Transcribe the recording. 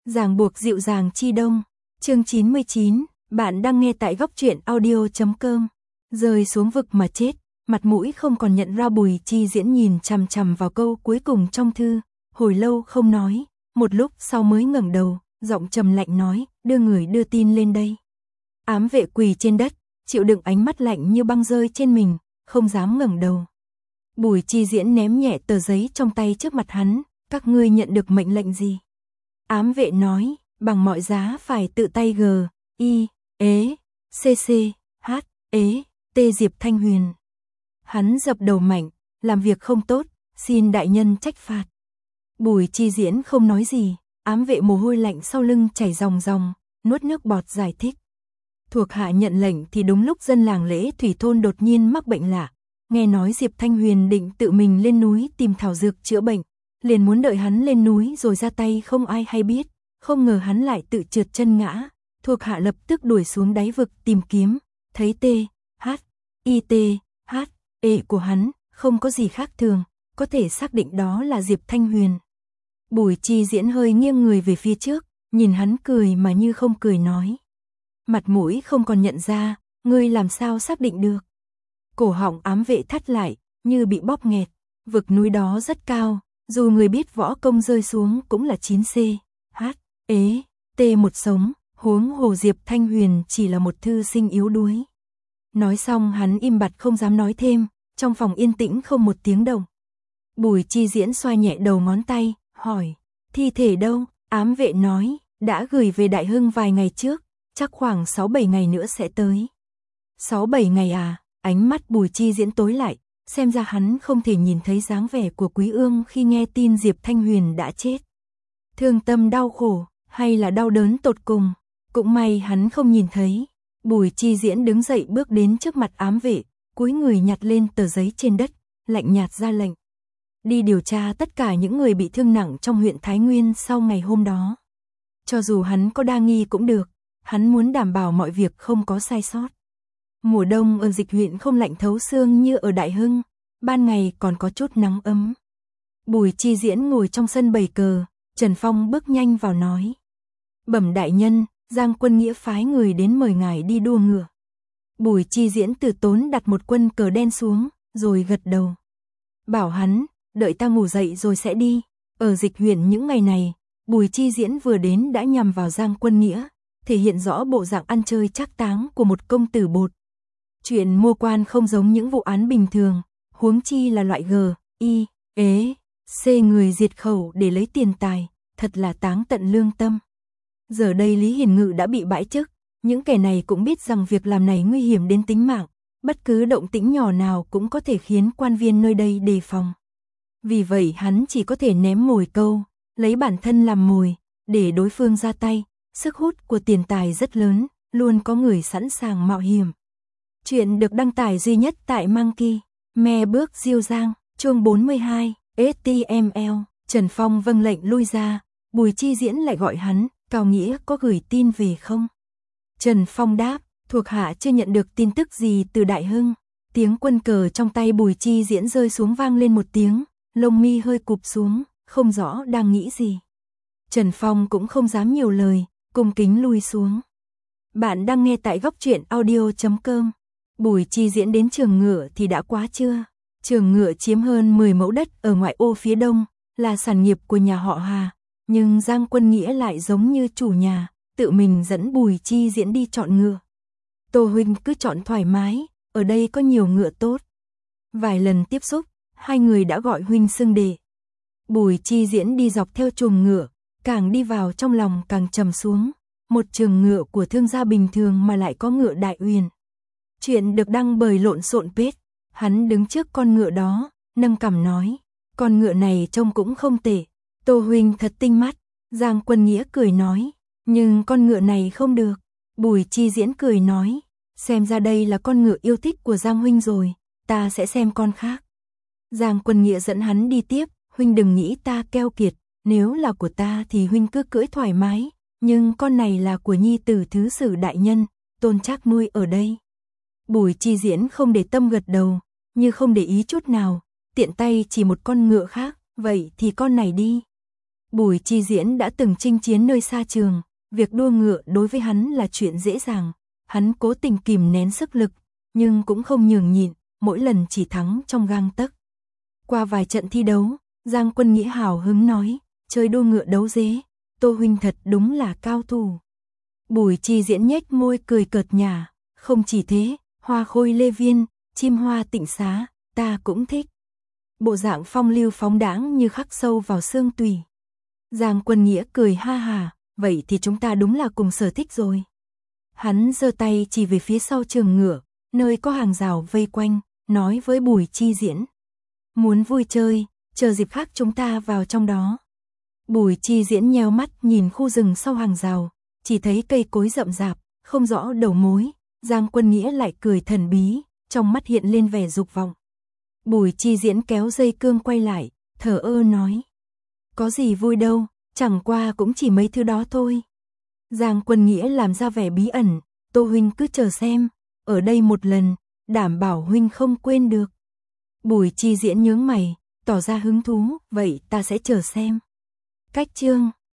Ràng buộc dịu dàng chi đông. Chương 99, bạn đang nghe tại góc truyện audio.com. Rơi xuống vực mà chết, mặt mũi không còn nhận ra. Bùi Chi Diễn nhìn chằm chằm vào câu cuối cùng trong thư, hồi lâu không nói, một lúc sau mới ngẩng đầu, giọng trầm lạnh nói, đưa người đưa tin lên đây. Ám vệ quỳ trên đất, chịu đựng ánh mắt lạnh như băng rơi trên mình, không dám ngẩng đầu. Bùi Chi Diễn ném nhẹ tờ giấy trong tay trước mặt hắn, các ngươi nhận được mệnh lệnh gì? Ám vệ nói, bằng mọi giá phải tự tay T Diệp Thanh Huyền. Hắn dập đầu mạnh, làm việc không tốt, xin đại nhân trách phạt. Bùi Chi Diễn không nói gì, ám vệ mồ hôi lạnh sau lưng chảy ròng ròng, nuốt nước bọt giải thích. Thuộc hạ nhận lệnh thì đúng lúc dân làng Lễ Thủy thôn đột nhiên mắc bệnh lạ, nghe nói Diệp Thanh Huyền định tự mình lên núi tìm thảo dược chữa bệnh, liền muốn đợi hắn lên núi rồi ra tay không ai hay biết, không ngờ hắn lại tự trượt chân ngã, thuộc hạ lập tức đuổi xuống đáy vực tìm kiếm, thấy THITHE của hắn, không có gì khác thường, có thể xác định đó là Diệp Thanh Huyền. Bùi Chi Diễn hơi nghiêng người về phía trước, nhìn hắn cười mà như không cười nói. Mặt mũi không còn nhận ra, ngươi làm sao xác định được. Cổ họng ám vệ thắt lại, như bị bóp nghẹt, vực núi đó rất cao, dù người biết võ công rơi xuống cũng là 9C, một sống, huống hồ Diệp Thanh Huyền chỉ là một thư sinh yếu đuối. Nói xong hắn im bặt không dám nói thêm, trong phòng yên tĩnh không một tiếng động. Bùi Chi Diễn xoa nhẹ đầu ngón tay, hỏi, thi thể đâu? Ám vệ nói, đã gửi về Đại Hưng vài ngày trước, chắc khoảng 6-7 ngày nữa sẽ tới. 6-7 ngày à? Ánh mắt Bùi Chi Diễn tối lại, xem ra hắn không thể nhìn thấy dáng vẻ của Quý Ương khi nghe tin Diệp Thanh Huyền đã chết. Thương tâm đau khổ, hay là đau đớn tột cùng, cũng may hắn không nhìn thấy. Bùi Chi Diễn đứng dậy bước đến trước mặt ám vệ, cúi người nhặt lên tờ giấy trên đất, lạnh nhạt ra lệnh. Đi điều tra tất cả những người bị thương nặng trong huyện Thái Nguyên sau ngày hôm đó. Cho dù hắn có đa nghi cũng được, hắn muốn đảm bảo mọi việc không có sai sót. Mùa đông ở Dịch huyện không lạnh thấu xương như ở Đại Hưng, ban ngày còn có chút nắng ấm. Bùi Chi Diễn ngồi trong sân bày cờ, Trần Phong bước nhanh vào nói. Bẩm đại nhân, Giang Quân Nghĩa phái người đến mời ngài đi đua ngựa. Bùi Chi Diễn từ tốn đặt một quân cờ đen xuống, rồi gật đầu. Bảo hắn, đợi ta ngủ dậy rồi sẽ đi. Ở Dịch huyện những ngày này, Bùi Chi Diễn vừa đến đã nhằm vào Giang Quân Nghĩa, thể hiện rõ bộ dạng ăn chơi trác táng của một công tử bột. Chuyện mua quan không giống những vụ án bình thường, huống chi là loại C người diệt khẩu để lấy tiền tài, thật là táng tận lương tâm. Giờ đây Lý Hiền Ngự đã bị bãi chức, những kẻ này cũng biết rằng việc làm này nguy hiểm đến tính mạng, bất cứ động tĩnh nhỏ nào cũng có thể khiến quan viên nơi đây đề phòng. Vì vậy hắn chỉ có thể ném mồi câu, lấy bản thân làm mồi, để đối phương ra tay, sức hút của tiền tài rất lớn, luôn có người sẵn sàng mạo hiểm. Chuyện được đăng tải duy nhất tại Monkey, Me bước diêu giang, chương 42, HTML. Trần Phong vâng lệnh lui ra, Bùi Chi Diễn lại gọi hắn, Cao Nghĩa có gửi tin về không? Trần Phong đáp, thuộc hạ chưa nhận được tin tức gì từ Đại Hưng. Tiếng quân cờ trong tay Bùi Chi Diễn rơi xuống vang lên một tiếng, lông mi hơi cụp xuống, không rõ đang nghĩ gì. Trần Phong cũng không dám nhiều lời, cung kính lui xuống. Bạn đang nghe tại góc truyện audio.com. Bùi Chi Diễn đến Trường Ngựa thì đã quá trưa. Trường Ngựa chiếm hơn 10 mẫu đất ở ngoại ô phía đông, là sản nghiệp của nhà họ Hà, nhưng Giang Quân Nghĩa lại giống như chủ nhà, tự mình dẫn Bùi Chi Diễn đi chọn ngựa. Tô huynh cứ chọn thoải mái, ở đây có nhiều ngựa tốt. Vài lần tiếp xúc, hai người đã gọi huynh xưng đệ. Bùi Chi Diễn đi dọc theo chuồng ngựa, càng đi vào trong lòng càng trầm xuống. Một trường ngựa của thương gia bình thường mà lại có ngựa Đại Uyển. Chuyện được đăng bởi Lộn Xộn Page. Hắn đứng trước con ngựa đó, nâng cằm nói, con ngựa này trông cũng không tệ, Tô huynh thật tinh mắt. Giang Quân Nghĩa cười nói, nhưng con ngựa này không được. Bùi Chi Diễn cười nói, xem ra đây là con ngựa yêu thích của Giang huynh rồi, ta sẽ xem con khác. Giang Quân Nghĩa dẫn hắn đi tiếp, huynh đừng nghĩ ta keo kiệt, nếu là của ta thì huynh cứ cưỡi thoải mái, nhưng con này là của nhi tử thứ sử đại nhân, Tôn Trác nuôi ở đây. Bùi Chi Diễn không để tâm gật đầu, như không để ý chút nào, tiện tay chỉ một con ngựa khác, vậy thì con này đi. Bùi Chi Diễn đã từng chinh chiến nơi xa trường, việc đua ngựa đối với hắn là chuyện dễ dàng, hắn cố tình kìm nén sức lực, nhưng cũng không nhường nhịn, mỗi lần chỉ thắng trong gang tấc. Qua vài trận thi đấu, Giang Quân Nghĩa hào hứng nói, chơi đua ngựa đấu dế, Tô huynh thật đúng là cao thủ. Bùi Chi Diễn nhếch môi cười cợt nhả, không chỉ thế, hoa khôi lê viên, chim hoa tịnh xá, ta cũng thích. Bộ dạng phong lưu phóng đãng như khắc sâu vào xương tủy. Giang Quân Nghĩa cười ha hà, vậy thì chúng ta đúng là cùng sở thích rồi. Hắn giơ tay chỉ về phía sau trường ngựa, nơi có hàng rào vây quanh, nói với Bùi Chi Diễn. Muốn vui chơi, chờ dịp khác chúng ta vào trong đó. Bùi Chi Diễn nheo mắt nhìn khu rừng sau hàng rào, chỉ thấy cây cối rậm rạp, không rõ đầu mối. Giang Quân Nghĩa lại cười thần bí, trong mắt hiện lên vẻ dục vọng. Bùi Chi Diễn kéo dây cương quay lại, thở ơ nói. Có gì vui đâu, chẳng qua cũng chỉ mấy thứ đó thôi. Giang Quân Nghĩa làm ra vẻ bí ẩn, Tô huynh cứ chờ xem, ở đây một lần, đảm bảo huynh không quên được. Bùi Chi Diễn nhướng mày, tỏ ra hứng thú, vậy ta sẽ chờ xem. Cách chương